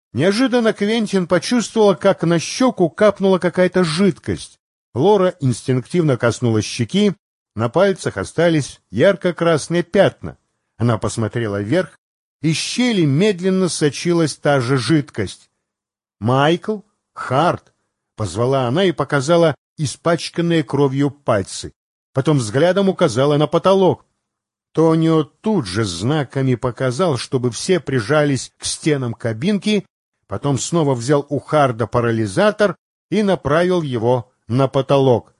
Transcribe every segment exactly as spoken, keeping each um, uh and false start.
Неожиданно Квентин почувствовала, как на щеку капнула какая-то жидкость. Лора инстинктивно коснулась щеки, на пальцах остались ярко-красные пятна. Она посмотрела вверх, из щели медленно сочилась та же жидкость. «Майкл? Харт!» — позвала она и показала испачканные кровью пальцы. Потом взглядом указала на потолок. Тонио тут же знаками показал, чтобы все прижались к стенам кабинки, потом снова взял у Харда парализатор и направил его на потолок.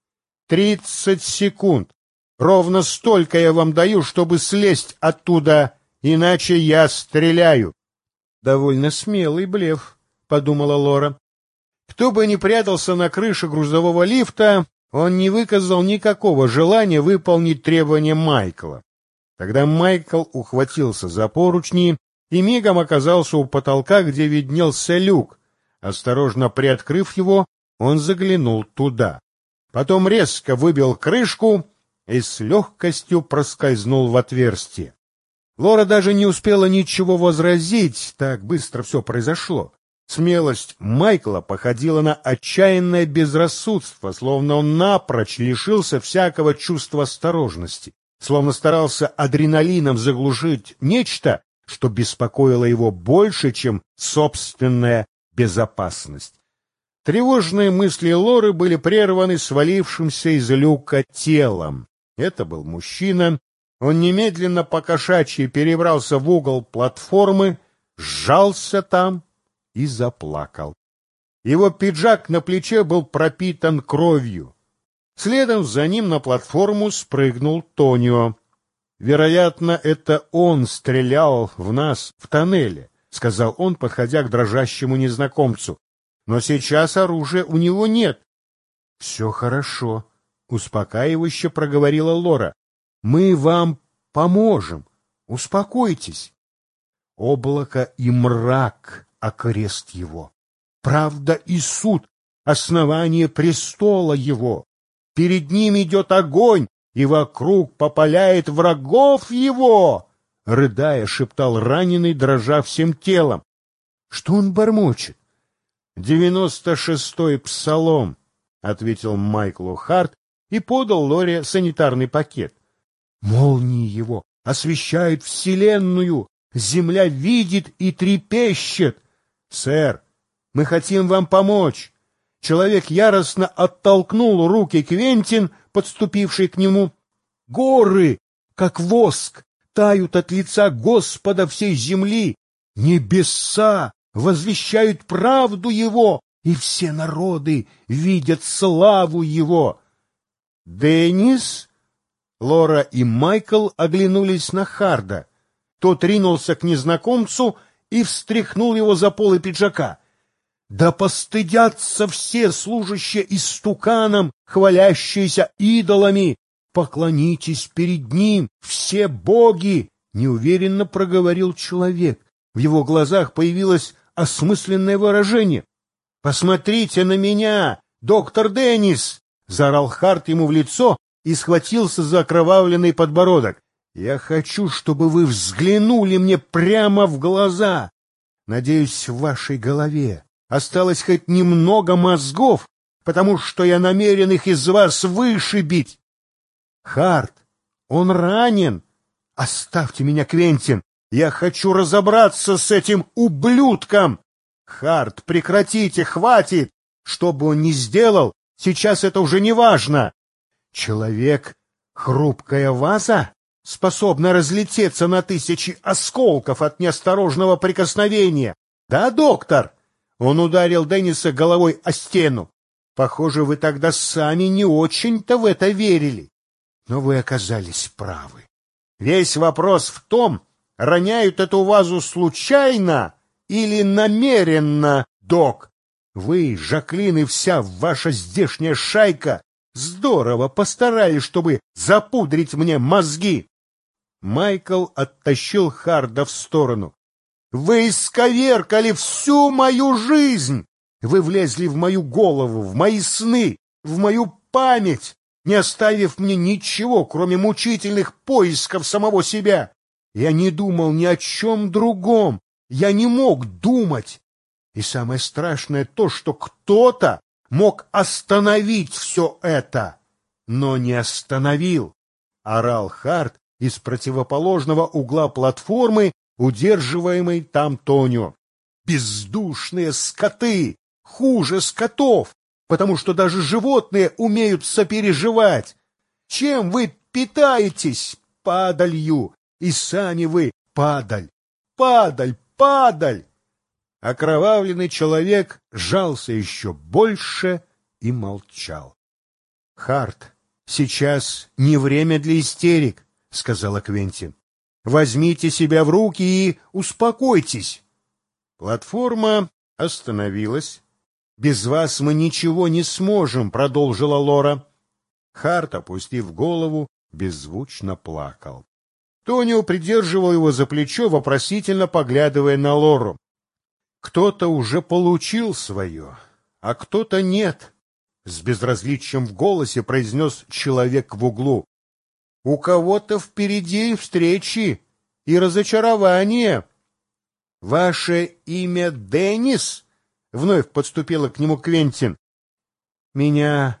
«Тридцать секунд. Ровно столько я вам даю, чтобы слезть оттуда, иначе я стреляю». «Довольно смелый блеф», — подумала Лора. Кто бы ни прятался на крыше грузового лифта, он не выказал никакого желания выполнить требования Майкла. Тогда Майкл ухватился за поручни и мигом оказался у потолка, где виднелся люк. Осторожно приоткрыв его, он заглянул туда. Потом резко выбил крышку и с легкостью проскользнул в отверстие. Лора даже не успела ничего возразить, так быстро все произошло. Смелость Майкла походила на отчаянное безрассудство, словно он напрочь лишился всякого чувства осторожности, словно старался адреналином заглушить нечто, что беспокоило его больше, чем собственная безопасность. Тревожные мысли Лоры были прерваны свалившимся из люка телом. Это был мужчина. Он немедленно по-кошачьи перебрался в угол платформы, сжался там и заплакал. Его пиджак на плече был пропитан кровью. Следом за ним на платформу спрыгнул Тонио. «Вероятно, это он стрелял в нас в тоннеле», — сказал он, подходя к дрожащему незнакомцу. «Но сейчас оружия у него нет». «Все хорошо», — успокаивающе проговорила Лора. «Мы вам поможем. Успокойтесь». Облако и мрак — окрест его. Правда и суд — основание престола его. Перед ним идет огонь, и вокруг попаляет врагов его, — рыдая, шептал раненый, дрожа всем телом. Что он бормочет? — Девяносто шестой псалом, — ответил Майклу Харт и подал Лоре санитарный пакет. Молнии его освещают вселенную, земля видит и трепещет. Сэр, мы хотим вам помочь. Человек яростно оттолкнул руки Квентин, подступивший к нему. Горы, как воск, тают от лица Господа всей земли. Небеса возвещают правду его, и все народы видят славу его. Деннис? Лора и Майкл оглянулись на Харда. Тот ринулся к незнакомцу и встряхнул его за полы пиджака. Да постыдятся все служащие истуканом, хвалящиеся идолами! Поклонитесь перед ним, все боги! Неуверенно проговорил человек. В его глазах появилось осмысленное выражение. «Посмотрите на меня, доктор Деннис!» — заорал Харт ему в лицо и схватился за окровавленный подбородок. «Я хочу, чтобы вы взглянули мне прямо в глаза. Надеюсь, в вашей голове осталось хоть немного мозгов, потому что я намерен их из вас вышибить. Харт, он ранен. Оставьте меня, Квентин. Я хочу разобраться с этим ублюдком. Харт, прекратите, хватит. Что бы он ни сделал, сейчас это уже не важно. Человек — хрупкая ваза, способна разлететься на тысячи осколков от неосторожного прикосновения. Да, доктор?» Он ударил Денниса головой о стену. Похоже, вы тогда сами не очень-то в это верили. Но вы оказались правы. Весь вопрос в том, роняют эту вазу случайно или намеренно, док. Вы, Жаклин, и вся ваша здешняя шайка здорово постарались, чтобы запудрить мне мозги. Майкл оттащил Харда в сторону. Вы исковеркали всю мою жизнь! Вы влезли в мою голову, в мои сны, в мою память, не оставив мне ничего, кроме мучительных поисков самого себя. Я не думал ни о чем другом, Я не мог думать. И самое страшное то, что кто-то мог остановить все это, но не остановил, — орал Харт из противоположного угла платформы, удерживаемой там Тонио. Бездушные скоты! Хуже скотов! Потому что даже животные умеют сопереживать. Чем вы питаетесь? Падалью. И сами вы падаль. Падаль, падаль. Окровавленный человек жался еще больше и молчал. — Харт, сейчас не время для истерик, — сказала Квентин. — Возьмите себя в руки и успокойтесь. Платформа остановилась. — Без вас мы ничего не сможем, — продолжила Лора. Харт, опустив голову, беззвучно плакал. Тонио придерживал его за плечо, вопросительно поглядывая на Лору. Кто-то уже получил свое, а кто-то нет, — с безразличием в голосе произнес человек в углу. — У кого-то впереди встречи и разочарования. — Ваше имя Деннис? — вновь подступила к нему Квентин. — Меня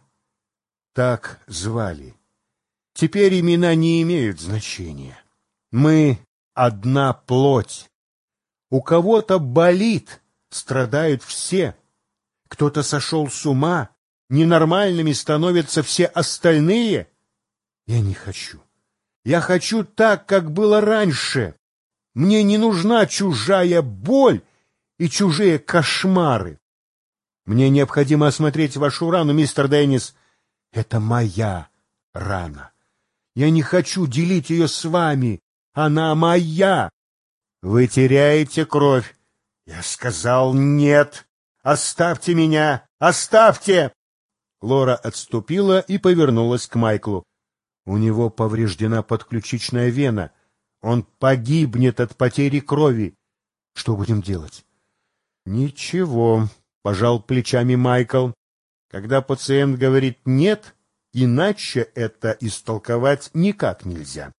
так звали. Теперь имена не имеют значения. Мы одна плоть. У кого-то болит, страдают все. Кто-то сошел с ума, ненормальными становятся все остальные. Я не хочу. Я хочу так, как было раньше. Мне не нужна чужая боль и чужие кошмары. Мне необходимо осмотреть вашу рану, мистер Деннис. Это моя рана. Я не хочу делить ее с вами. Она моя. Вы теряете кровь. Я сказал нет. Оставьте меня. Оставьте. Лора отступила и повернулась к Майклу. У него повреждена подключичная вена. Он погибнет от потери крови. Что будем делать? Ничего, пожал плечами Майкл. Когда пациент говорит «нет», иначе это истолковать никак нельзя.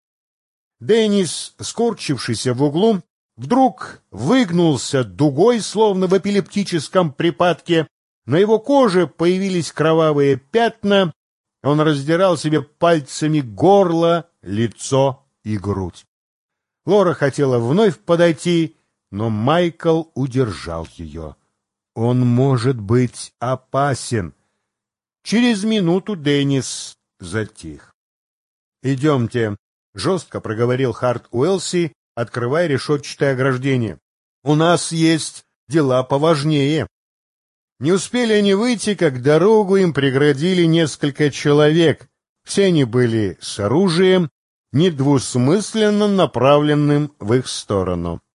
Деннис, скорчившийся в углу, вдруг выгнулся дугой, словно в эпилептическом припадке. На его коже появились кровавые пятна. Он раздирал себе пальцами горло, лицо и грудь. Лора хотела вновь подойти, но Майкл удержал ее. Он может быть опасен. Через минуту Деннис затих. — Идемте, — жестко проговорил Харт Уэлси, открывая решетчатое ограждение. — У нас есть дела поважнее. Не успели они выйти, как дорогу им преградили несколько человек. Все они были с оружием, недвусмысленно направленным в их сторону.